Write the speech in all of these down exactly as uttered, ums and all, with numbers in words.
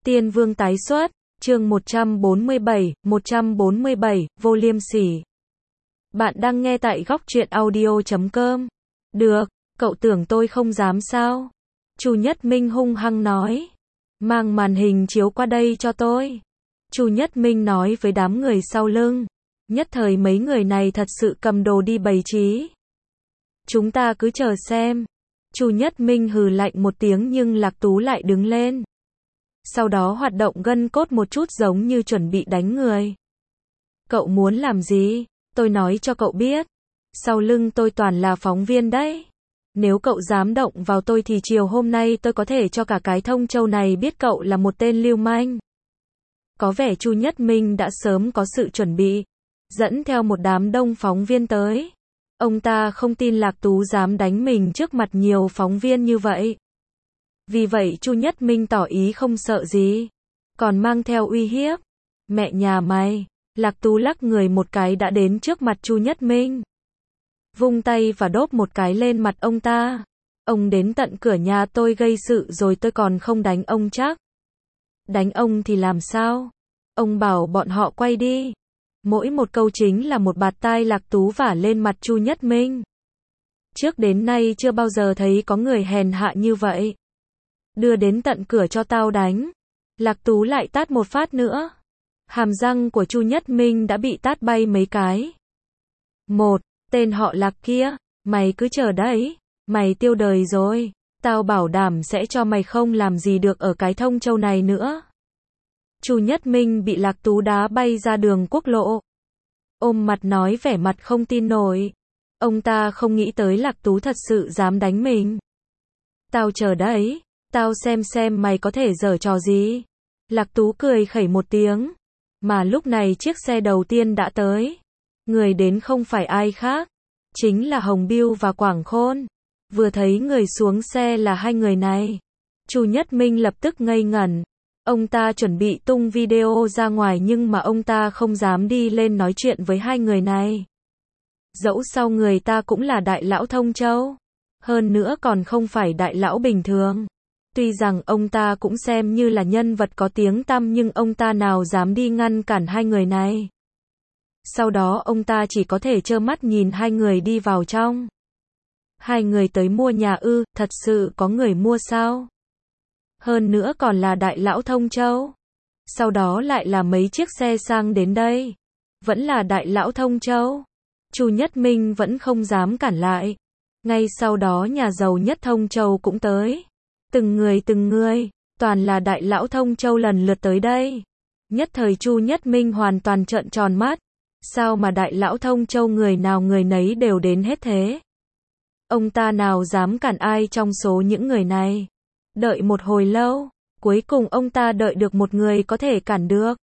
Tiên Vương tái xuất, chương một trăm bốn mươi bảy, một trăm bốn mươi bảy, vô liêm sỉ. Bạn đang nghe tại góc truyện audio chấm com. Được, cậu tưởng tôi không dám sao? Chu Nhất Minh hung hăng nói. Mang màn hình chiếu qua đây cho tôi. Chu Nhất Minh nói với đám người sau lưng. Nhất thời mấy người này thật sự cầm đồ đi bày trí. Chúng ta cứ chờ xem. Chu Nhất Minh hừ lạnh một tiếng nhưng Lạc Tú lại đứng lên. Sau đó hoạt động gân cốt một chút giống như chuẩn bị đánh người. Cậu muốn làm gì? Tôi nói cho cậu biết. Sau lưng tôi toàn là phóng viên đấy. Nếu cậu dám động vào tôi thì chiều hôm nay tôi có thể cho cả cái Thông Châu này biết cậu là một tên lưu manh. Có vẻ Chu Nhất Minh đã sớm có sự chuẩn bị. Dẫn theo một đám đông phóng viên tới. Ông ta không tin Lạc Tú dám đánh mình trước mặt nhiều phóng viên như vậy. Vì vậy Chu Nhất Minh tỏ ý không sợ gì. Còn mang theo uy hiếp. Mẹ nhà mày. Lạc Tú lắc người một cái đã đến trước mặt Chu Nhất Minh. Vung tay và đốp một cái lên mặt ông ta. Ông đến tận cửa nhà tôi gây sự rồi tôi còn không đánh ông chắc. Đánh ông thì làm sao? Ông bảo bọn họ quay đi. Mỗi một câu chính là một bạt tai Lạc Tú vả lên mặt Chu Nhất Minh. Trước đến nay chưa bao giờ thấy có người hèn hạ như vậy. Đưa đến tận cửa cho tao đánh. Lạc Tú lại tát một phát nữa. Hàm răng của Chu Nhất Minh đã bị tát bay mấy cái. Một, tên họ Lạc kia, mày cứ chờ đấy, mày tiêu đời rồi, tao bảo đảm sẽ cho mày không làm gì được ở cái Thông Châu này nữa. Chu Nhất Minh bị Lạc Tú đá bay ra đường quốc lộ. Ôm mặt nói vẻ mặt không tin nổi. Ông ta không nghĩ tới Lạc Tú thật sự dám đánh mình. Tao chờ đấy, tao xem xem mày có thể giở trò gì. Lạc Tú cười khẩy một tiếng. Mà lúc này chiếc xe đầu tiên đã tới. Người đến không phải ai khác. Chính là Hồng Biêu và Quảng Khôn. Vừa thấy người xuống xe là hai người này. Chu Nhất Minh lập tức ngây ngẩn. Ông ta chuẩn bị tung video ra ngoài nhưng mà ông ta không dám đi lên nói chuyện với hai người này. Dẫu sao người ta cũng là đại lão Thông Châu. Hơn nữa còn không phải đại lão bình thường. Tuy rằng ông ta cũng xem như là nhân vật có tiếng tăm nhưng ông ta nào dám đi ngăn cản hai người này. Sau đó ông ta chỉ có thể trơ mắt nhìn hai người đi vào trong. Hai người tới mua nhà ư, thật sự có người mua sao? Hơn nữa còn là đại lão Thông Châu. Sau đó lại là mấy chiếc xe sang đến đây. Vẫn là đại lão Thông Châu. Chu Nhất Minh vẫn không dám cản lại. Ngay sau đó nhà giàu nhất Thông Châu cũng tới. Từng người từng người, toàn là đại lão Thông Châu lần lượt tới đây. Nhất thời Chu Nhất Minh hoàn toàn trợn tròn mắt. Sao mà đại lão Thông Châu người nào người nấy đều đến hết thế? Ông ta nào dám cản ai trong số những người này? Đợi một hồi lâu, cuối cùng ông ta đợi được một người có thể cản được.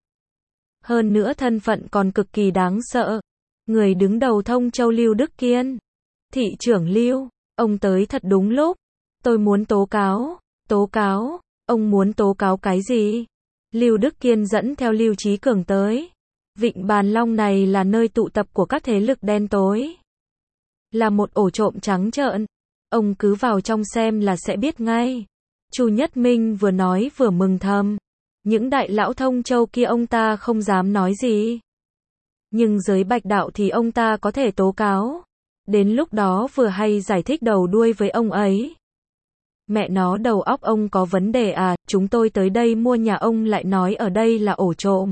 Hơn nữa thân phận còn cực kỳ đáng sợ. Người đứng đầu Thông Châu Lưu Đức Kiên. Thị trưởng Lưu, ông tới thật đúng lúc. Tôi muốn tố cáo. Tố cáo? Ông muốn tố cáo cái gì? Lưu Đức Kiên dẫn theo Lưu Chí Cường tới. Vịnh Bàn Long này là nơi tụ tập của các thế lực đen tối. Là một ổ trộm trắng trợn. Ông cứ vào trong xem là sẽ biết ngay. Chu Nhất Minh vừa nói vừa mừng thầm. Những đại lão Thông Châu kia ông ta không dám nói gì. Nhưng giới Bạch Đạo thì ông ta có thể tố cáo. Đến lúc đó vừa hay giải thích đầu đuôi với ông ấy. Mẹ nó đầu óc ông có vấn đề à, chúng tôi tới đây mua nhà ông lại nói ở đây là ổ trộm.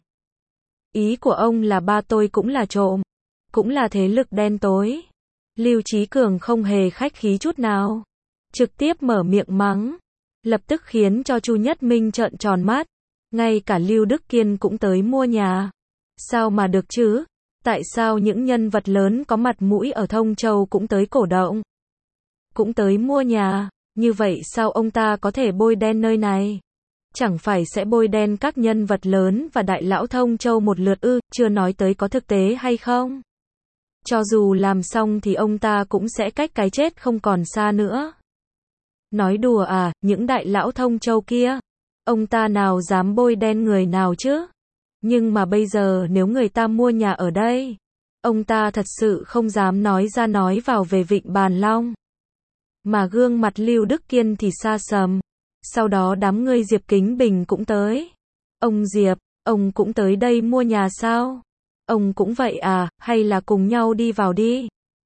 Ý của ông là ba tôi cũng là trộm. Cũng là thế lực đen tối. Lưu Chí Cường không hề khách khí chút nào. Trực tiếp mở miệng mắng. Lập tức khiến cho Chu Nhất Minh trợn tròn mắt. Ngay cả Lưu Đức Kiên cũng tới mua nhà. Sao mà được chứ? Tại sao những nhân vật lớn có mặt mũi ở Thông Châu cũng tới cổ động? Cũng tới mua nhà. Như vậy sao ông ta có thể bôi đen nơi này? Chẳng phải sẽ bôi đen các nhân vật lớn và đại lão Thông Châu một lượt ư, chưa nói tới có thực tế hay không? Cho dù làm xong thì ông ta cũng sẽ cách cái chết không còn xa nữa. Nói đùa à, những đại lão Thông Châu kia, ông ta nào dám bôi đen người nào chứ? Nhưng mà bây giờ nếu người ta mua nhà ở đây, ông ta thật sự không dám nói ra nói vào về Vịnh Bàn Long. Mà gương mặt Lưu Đức Kiên thì xa sầm. Sau đó đám người Diệp Kính Bình cũng tới. Ông Diệp, ông cũng tới đây mua nhà sao? Ông cũng vậy à, hay là cùng nhau đi vào đi?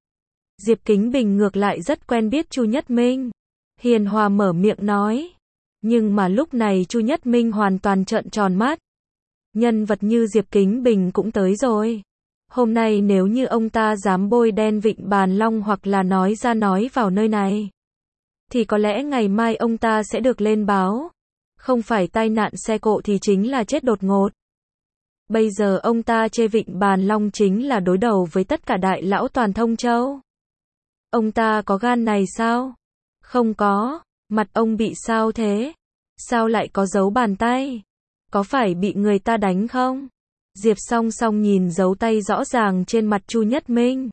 Diệp Kính Bình ngược lại rất quen biết Chu Nhất Minh. Hiền hòa mở miệng nói. Nhưng mà lúc này Chu Nhất Minh hoàn toàn trợn tròn mắt. Nhân vật như Diệp Kính Bình cũng tới rồi. Hôm nay nếu như ông ta dám bôi đen Vịnh Bàn Long hoặc là nói ra nói vào nơi này, thì có lẽ ngày mai ông ta sẽ được lên báo. Không phải tai nạn xe cộ thì chính là chết đột ngột. Bây giờ ông ta chê Vịnh Bàn Long chính là đối đầu với tất cả đại lão toàn Thông Châu. Ông ta có gan này sao? Không có. Mặt ông bị sao thế? Sao lại có dấu bàn tay? Có phải bị người ta đánh không? Diệp Song Song nhìn dấu tay rõ ràng trên mặt Chu Nhất Minh.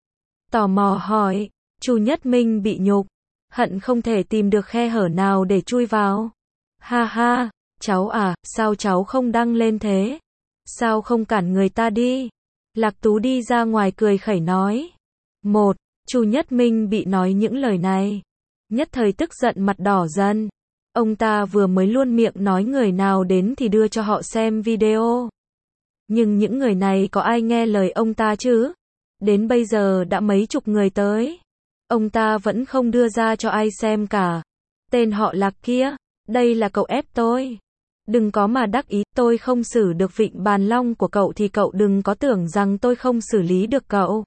Tò mò hỏi. Chu Nhất Minh bị nhục. Hận không thể tìm được khe hở nào để chui vào. Ha ha, cháu à, sao cháu không đăng lên thế? Sao không cản người ta đi? Lạc Tú đi ra ngoài cười khẩy nói. Một, Chu Nhất Minh bị nói những lời này. Nhất thời tức giận mặt đỏ dần. Ông ta vừa mới luôn miệng nói người nào đến thì đưa cho họ xem video. Nhưng những người này có ai nghe lời ông ta chứ? Đến bây giờ đã mấy chục người tới. Ông ta vẫn không đưa ra cho ai xem cả. Tên họ Lạc kia, đây là cậu ép tôi. Đừng có mà đắc ý, tôi không xử được Vịnh Bàn Long của cậu thì cậu đừng có tưởng rằng tôi không xử lý được cậu.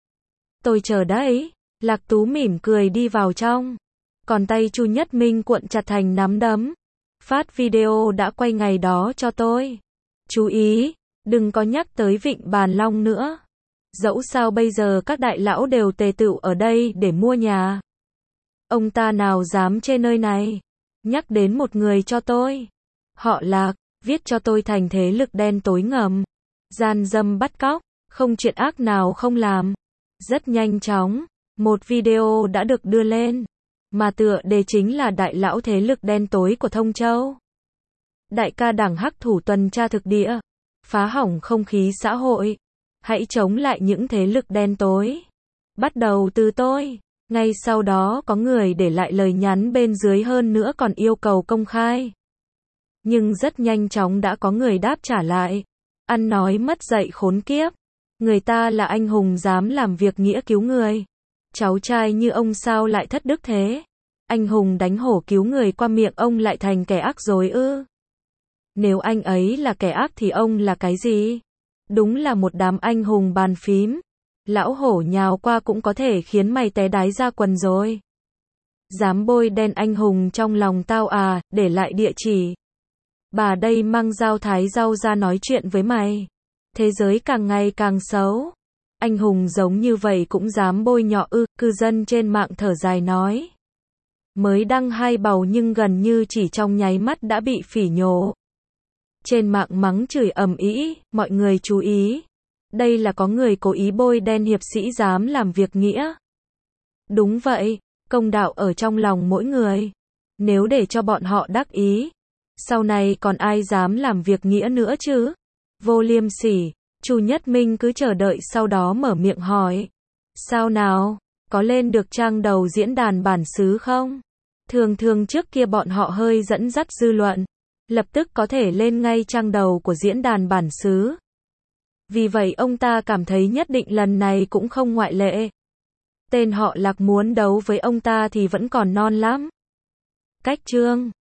Tôi chờ đấy. Lạc Tú mỉm cười đi vào trong. Còn tay Chu Nhất Minh cuộn chặt thành nắm đấm. Phát video đã quay ngày đó cho tôi. Chú ý, đừng có nhắc tới Vịnh Bàn Long nữa. Dẫu sao bây giờ các đại lão đều tề tựu ở đây để mua nhà. Ông ta nào dám chê nơi này. Nhắc đến một người cho tôi. Họ Lạc, viết cho tôi thành thế lực đen tối ngầm. Gian dâm bắt cóc, không chuyện ác nào không làm. Rất nhanh chóng, một video đã được đưa lên. Mà tựa đề chính là đại lão thế lực đen tối của Thông Châu. Đại ca đảng hắc thủ tuần tra thực địa. Phá hỏng không khí xã hội. Hãy chống lại những thế lực đen tối. Bắt đầu từ tôi. Ngay sau đó có người để lại lời nhắn bên dưới hơn nữa còn yêu cầu công khai. Nhưng rất nhanh chóng đã có người đáp trả lại. Ăn nói mất dạy khốn kiếp. Người ta là anh hùng dám làm việc nghĩa cứu người. Cháu trai như ông sao lại thất đức thế? Anh hùng đánh hổ cứu người qua miệng ông lại thành kẻ ác rồi ư? Nếu anh ấy là kẻ ác thì ông là cái gì? Đúng là một đám anh hùng bàn phím. Lão hổ nhào qua cũng có thể khiến mày té đái ra quần rồi. Dám bôi đen anh hùng trong lòng tao à, để lại địa chỉ. Bà đây mang dao thái rau ra nói chuyện với mày. Thế giới càng ngày càng xấu. Anh hùng giống như vậy cũng dám bôi nhọ ư, cư dân trên mạng thở dài nói. Mới đăng hai bầu nhưng gần như chỉ trong nháy mắt đã bị phỉ nhổ. Trên mạng mắng chửi ầm ĩ, mọi người chú ý. Đây là có người cố ý bôi đen hiệp sĩ dám làm việc nghĩa. Đúng vậy, công đạo ở trong lòng mỗi người. Nếu để cho bọn họ đắc ý, sau này còn ai dám làm việc nghĩa nữa chứ? Vô liêm sỉ. Chu Nhất Minh cứ chờ đợi sau đó mở miệng hỏi. Sao nào? Có lên được trang đầu diễn đàn bản xứ không? Thường thường trước kia bọn họ hơi dẫn dắt dư luận. Lập tức có thể lên ngay trang đầu của diễn đàn bản xứ. Vì vậy ông ta cảm thấy nhất định lần này cũng không ngoại lệ. Tên họ Lạc muốn đấu với ông ta thì vẫn còn non lắm. Cách chương